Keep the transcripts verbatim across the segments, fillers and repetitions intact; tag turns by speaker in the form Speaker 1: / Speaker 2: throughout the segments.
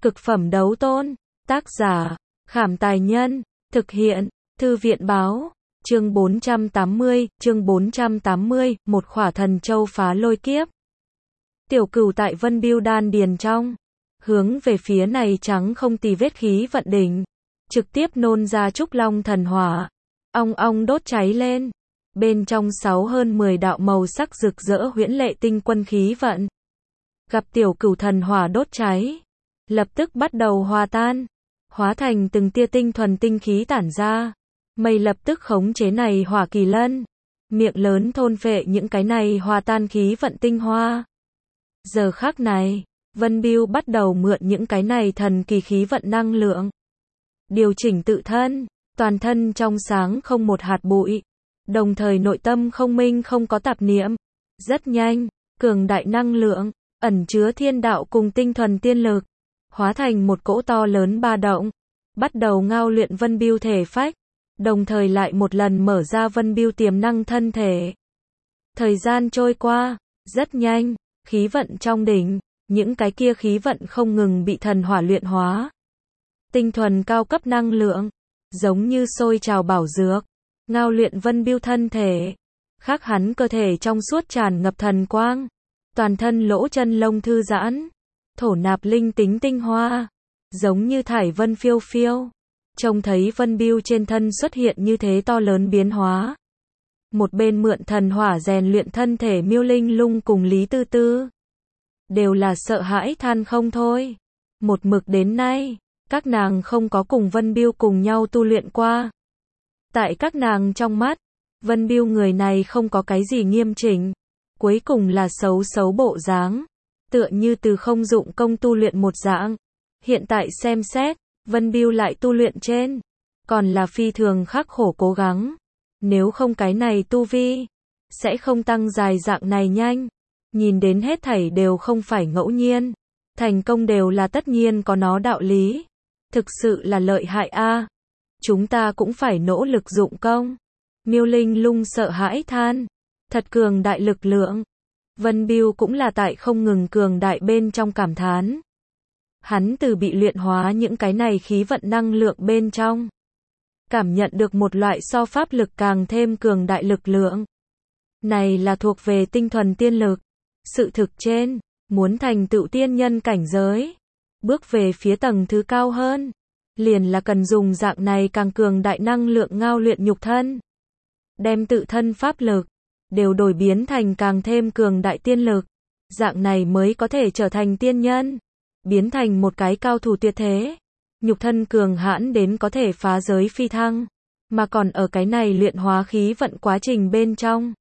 Speaker 1: Cực phẩm đấu tôn. Tác giả, Khảm Tài Nhân. Thực hiện, Thư viện Báo. Chương bốn trăm tám mươi, chương bốn trăm tám mươi, một khỏa thần châu phá lôi kiếp. Tiểu Cửu tại Vân Bưu đan điền trong, hướng về phía này trắng không tì vết khí vận đỉnh, trực tiếp nôn ra trúc long thần hỏa, ong ong đốt cháy lên. Bên trong sáu hơn mười đạo màu sắc rực rỡ huyễn lệ tinh quân khí vận, gặp Tiểu Cửu thần hỏa đốt cháy, lập tức bắt đầu hòa tan, hóa thành từng tia tinh thuần tinh khí tản ra. Mây lập tức khống chế này hỏa kỳ lân, miệng lớn thôn phệ những cái này hòa tan khí vận tinh hoa. Giờ khắc này, Vân Bưu bắt đầu mượn những cái này thần kỳ khí vận năng lượng, điều chỉnh tự thân, toàn thân trong sáng không một hạt bụi, đồng thời nội tâm không minh không có tạp niệm. Rất nhanh, cường đại năng lượng, ẩn chứa thiên đạo cùng tinh thuần tiên lực, hóa thành một cỗ to lớn ba động, bắt đầu ngao luyện Vân Bưu thể phách, đồng thời lại một lần mở ra Vân Bưu tiềm năng thân thể. Thời gian trôi qua, rất nhanh, khí vận trong đỉnh, những cái kia khí vận không ngừng bị thần hỏa luyện hóa. Tinh thuần cao cấp năng lượng, giống như sôi trào bảo dược, ngao luyện Vân Bưu thân thể. Khác hắn cơ thể trong suốt tràn ngập thần quang, toàn thân lỗ chân lông thư giãn, thổ nạp linh tính tinh hoa, giống như thải vân phiêu phiêu. Trông thấy Vân Bưu trên thân xuất hiện như thế to lớn biến hóa. Một bên mượn thần hỏa rèn luyện thân thể Miêu Linh Lung cùng Lý Tư Tư, đều là sợ hãi than không thôi. Một mực đến nay, các nàng không có cùng Vân Bưu cùng nhau tu luyện qua. Tại các nàng trong mắt, Vân Bưu người này không có cái gì nghiêm chỉnh, cuối cùng là xấu xấu bộ dáng, tựa như từ không dụng công tu luyện một dạng. Hiện tại xem xét, Vân Bưu lại tu luyện trên, còn là phi thường khắc khổ cố gắng. Nếu không cái này tu vi, sẽ không tăng dài dạng này nhanh. Nhìn đến hết thảy đều không phải ngẫu nhiên, thành công đều là tất nhiên có nó đạo lý. Thực sự là lợi hại a. Chúng ta cũng phải nỗ lực dụng công. Miêu Linh Lung sợ hãi than, thật cường đại lực lượng. Vân Bưu cũng là tại không ngừng cường đại bên trong cảm thán. Hắn từ bị luyện hóa những cái này khí vận năng lượng bên trong, cảm nhận được một loại so pháp lực càng thêm cường đại lực lượng. Này là thuộc về tinh thuần tiên lực. Sự thực trên, muốn thành tựu tiên nhân cảnh giới, bước về phía tầng thứ cao hơn, liền là cần dùng dạng này càng cường đại năng lượng ngao luyện nhục thân, đem tự thân pháp lực đều đổi biến thành càng thêm cường đại tiên lực, dạng này mới có thể trở thành tiên nhân, biến thành một cái cao thủ tuyệt thế, nhục thân cường hãn đến có thể phá giới phi thăng, mà còn ở cái này luyện hóa khí vận quá trình bên trong,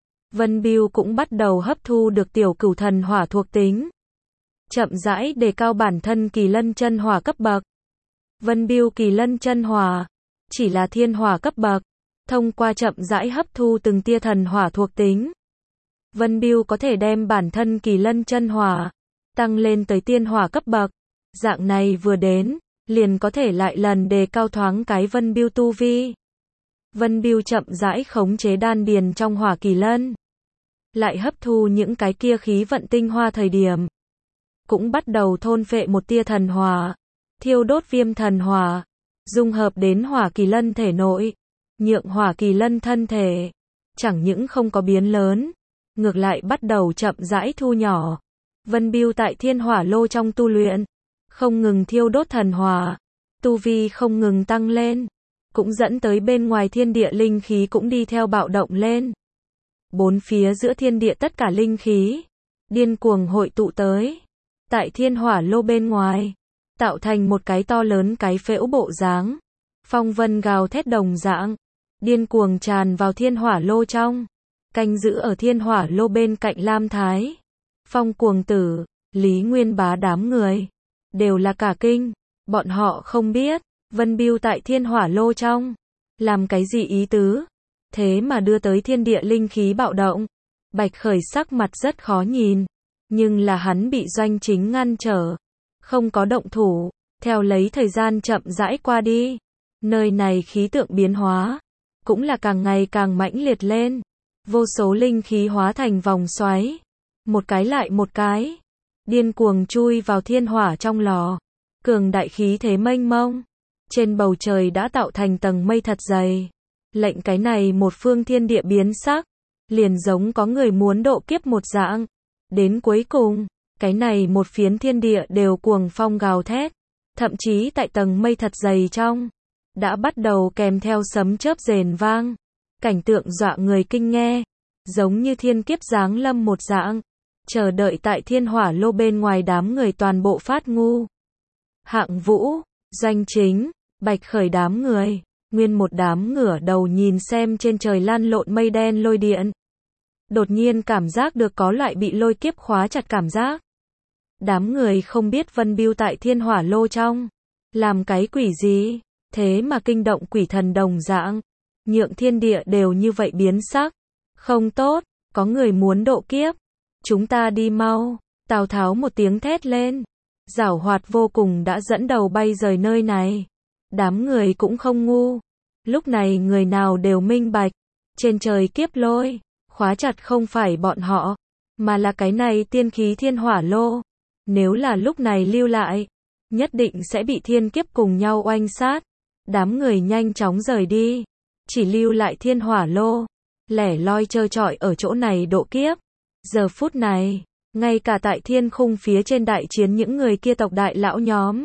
Speaker 1: Vân Bưu cũng bắt đầu hấp thu được Tiểu Cửu thần hỏa thuộc tính, chậm rãi đề cao bản thân Kỳ Lân chân hỏa cấp bậc. Vân Bưu Kỳ Lân chân hỏa chỉ là thiên hỏa cấp bậc, thông qua chậm rãi hấp thu từng tia thần hỏa thuộc tính, Vân Bưu có thể đem bản thân Kỳ Lân chân hỏa tăng lên tới tiên hỏa cấp bậc. Dạng này vừa đến, liền có thể lại lần đề cao thoáng cái Vân Bưu tu vi. Vân Bưu chậm rãi khống chế đan điền trong hỏa kỳ lân, lại hấp thu những cái kia khí vận tinh hoa thời điểm, cũng bắt đầu thôn phệ một tia thần hỏa, thiêu đốt viêm thần hỏa, dung hợp đến hỏa kỳ lân thể nội, nhượng hỏa kỳ lân thân thể chẳng những không có biến lớn, ngược lại bắt đầu chậm rãi thu nhỏ. Vân Bưu tại thiên hỏa lô trong tu luyện, không ngừng thiêu đốt thần hỏa, tu vi không ngừng tăng lên, cũng dẫn tới bên ngoài thiên địa linh khí cũng đi theo bạo động lên. Bốn phía giữa thiên địa tất cả linh khí điên cuồng hội tụ tới tại thiên hỏa lô bên ngoài, tạo thành một cái to lớn cái phễu bộ dáng, phong vân gào thét đồng dạng, điên cuồng tràn vào thiên hỏa lô trong. Canh giữ ở thiên hỏa lô bên cạnh Lam Thái, Phong Cuồng Tử, Lý Nguyên Bá đám người đều là cả kinh, bọn họ không biết Vân Bưu tại thiên hỏa lô trong làm cái gì ý tứ, thế mà đưa tới thiên địa linh khí bạo động. Bạch Khởi sắc mặt rất khó nhìn, nhưng là hắn bị Doanh Chính ngăn trở, không có động thủ. Theo lấy thời gian chậm rãi qua đi, nơi này khí tượng biến hóa cũng là càng ngày càng mãnh liệt lên, vô số linh khí hóa thành vòng xoáy, một cái lại một cái, điên cuồng chui vào thiên hỏa trong lò. cường đại khí thế mênh mông. Trên bầu trời đã tạo thành tầng mây thật dày. Lệnh cái này một phương thiên địa biến sắc. Liền giống có người muốn độ kiếp một dạng. Đến cuối cùng, cái này một phiến thiên địa đều cuồng phong gào thét. Thậm chí tại tầng mây thật dày trong, đã bắt đầu kèm theo sấm chớp rền vang. Cảnh tượng dọa người kinh nghe. Giống như thiên kiếp giáng lâm một dạng. Chờ đợi tại thiên hỏa lô bên ngoài đám người toàn bộ phát ngu. Hạng Vũ, Doanh Chính, Bạch Khởi đám người, nguyên một đám ngửa đầu nhìn xem trên trời lan lộn mây đen lôi điện. Đột nhiên cảm giác được có loại bị lôi kiếp khóa chặt cảm giác. Đám người không biết Vân Bưu tại thiên hỏa lô trong, làm cái quỷ gì, thế mà kinh động quỷ thần đồng dạng, nhượng thiên địa đều như vậy biến sắc. Không tốt, có người muốn độ kiếp. Chúng ta đi mau, Tào Tháo một tiếng thét lên. Giảo hoạt vô cùng đã dẫn đầu bay rời nơi này. Đám người cũng không ngu. Lúc này người nào đều minh bạch. Trên trời kiếp lôi, khóa chặt không phải bọn họ, mà là cái này tiên khí thiên hỏa lô. Nếu là lúc này lưu lại, nhất định sẽ bị thiên kiếp cùng nhau oanh sát. Đám người nhanh chóng rời đi. Chỉ lưu lại thiên hỏa lô. Lẻ loi trơ trọi ở chỗ này độ kiếp. Giờ phút này, ngay cả tại thiên khung phía trên đại chiến những người kia tộc đại lão nhóm,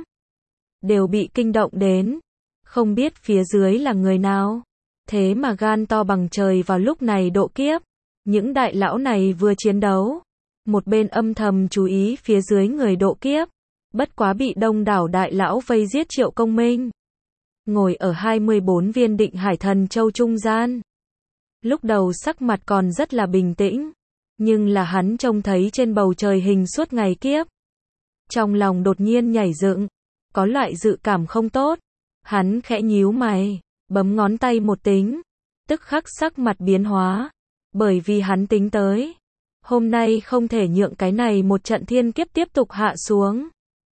Speaker 1: đều bị kinh động đến. Không biết phía dưới là người nào. Thế mà gan to bằng trời vào lúc này độ kiếp. Những đại lão này vừa chiến đấu. Một bên âm thầm chú ý phía dưới người độ kiếp. Bất quá bị đông đảo đại lão vây giết Triệu Công Minh. Ngồi ở hai mươi bốn viên định hải thần châu trung gian. Lúc đầu sắc mặt còn rất là bình tĩnh. Nhưng là hắn trông thấy trên bầu trời hình suốt ngày kiếp. Trong lòng đột nhiên nhảy dựng. Có loại dự cảm không tốt. Hắn khẽ nhíu mày. Bấm ngón tay một tính. Tức khắc sắc mặt biến hóa. Bởi vì hắn tính tới. Hôm nay không thể nhượng cái này một trận thiên kiếp tiếp tục hạ xuống.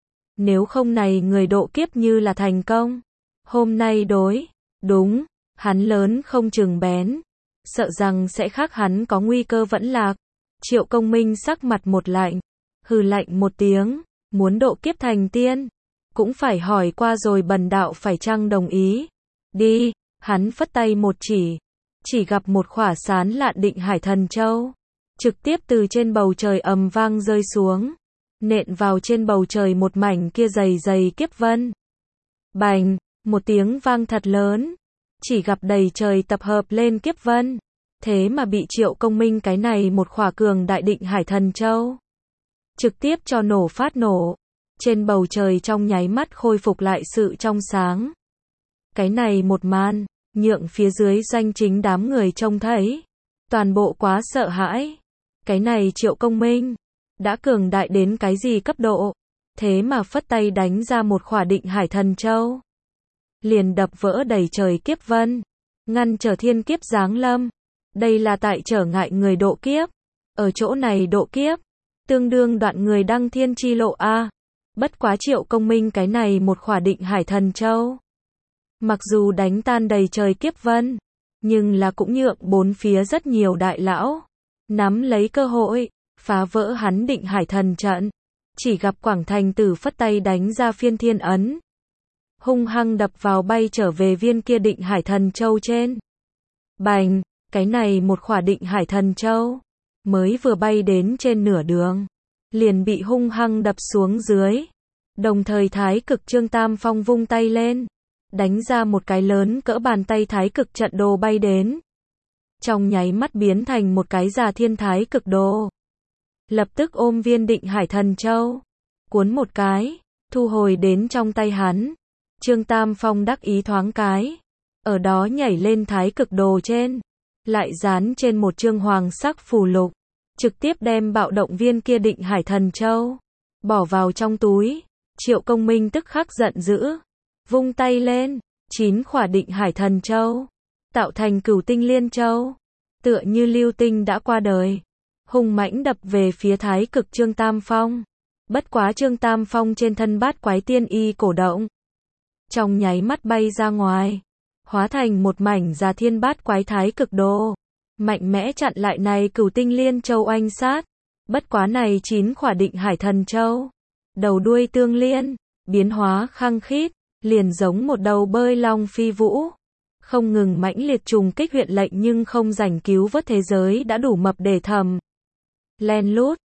Speaker 1: Nếu không này người độ kiếp như là thành công. Hôm nay đối. Đúng. Hắn lớn không chừng bén. Sợ rằng sẽ khác hắn có nguy cơ vẫn lạc. Triệu Công Minh sắc mặt một lạnh. Hừ lạnh một tiếng. Muốn độ kiếp thành tiên. Cũng phải hỏi qua rồi bần đạo phải chăng đồng ý. Đi. Hắn phất tay một chỉ. Chỉ gặp một khỏa sán lạn định hải thần châu. Trực tiếp từ trên bầu trời ầm vang rơi xuống. Nện vào trên bầu trời một mảnh kia dày dày kiếp vân. Bành. Một tiếng vang thật lớn. Chỉ gặp đầy trời tập hợp lên kiếp vân. Thế mà bị Triệu Công Minh cái này một khỏa cường đại định hải thần châu. Trực tiếp cho nổ phát nổ. Trên bầu trời trong nháy mắt khôi phục lại sự trong sáng. Cái này một màn, nhượng phía dưới Doanh Chính đám người trông thấy. Toàn bộ quá sợ hãi. Cái này Triệu Công Minh, đã cường đại đến cái gì cấp độ. Thế mà phất tay đánh ra một khỏa định hải thần châu. Liền đập vỡ đầy trời kiếp vân. Ngăn trở thiên kiếp giáng lâm. Đây là tại trở ngại người độ kiếp. Ở chỗ này độ kiếp. Tương đương đoạn người đăng thiên chi lộ A. Bất quá Triệu Công Minh cái này một khỏa định hải thần châu. Mặc dù đánh tan đầy trời kiếp vân. Nhưng là cũng nhượng bốn phía rất nhiều đại lão. Nắm lấy cơ hội. Phá vỡ hắn định hải thần trận. Chỉ gặp Quảng Thành Tử phất tay đánh ra phiên thiên ấn. Hung hăng đập vào bay trở về viên kia định hải thần châu trên. Bành. Cái này một khỏa định hải thần châu. Mới vừa bay đến trên nửa đường. Liền bị hung hăng đập xuống dưới. Đồng thời Thái Cực Trương Tam Phong vung tay lên. Đánh ra một cái lớn cỡ bàn tay Thái Cực trận đồ bay đến. Trong nháy mắt biến thành một cái già thiên Thái Cực đồ. Lập tức ôm viên định hải thần châu. Cuốn một cái. Thu hồi đến trong tay hắn. Trương Tam Phong đắc ý thoáng cái. Ở đó nhảy lên Thái Cực đồ trên. Lại dán trên một chương hoàng sắc phù lục. Trực tiếp đem bạo động viên kia định hải thần châu. Bỏ vào trong túi. Triệu Công Minh tức khắc giận dữ. Vung tay lên. Chín khỏa định hải thần châu. Tạo thành cửu tinh liên châu. Tựa như lưu tinh đã qua đời. Hung mãnh đập về phía Thái Cực Trương Tam Phong. Bất quá Trương Tam Phong trên thân bát quái tiên y cổ động. Trong nháy mắt bay ra ngoài. Hóa thành một mảnh già thiên bát quái Thái Cực đồ. Mạnh mẽ chặn lại này cửu tinh liên châu oanh sát. Bất quá này chín khỏa định hải thần châu. Đầu đuôi tương liên. biến hóa khăng khít, liền giống một đầu bơi long phi vũ. Không ngừng mãnh liệt trùng kích huyện lệnh nhưng không giành cứu vớt thế giới đã đủ mập để thầm. Len lút,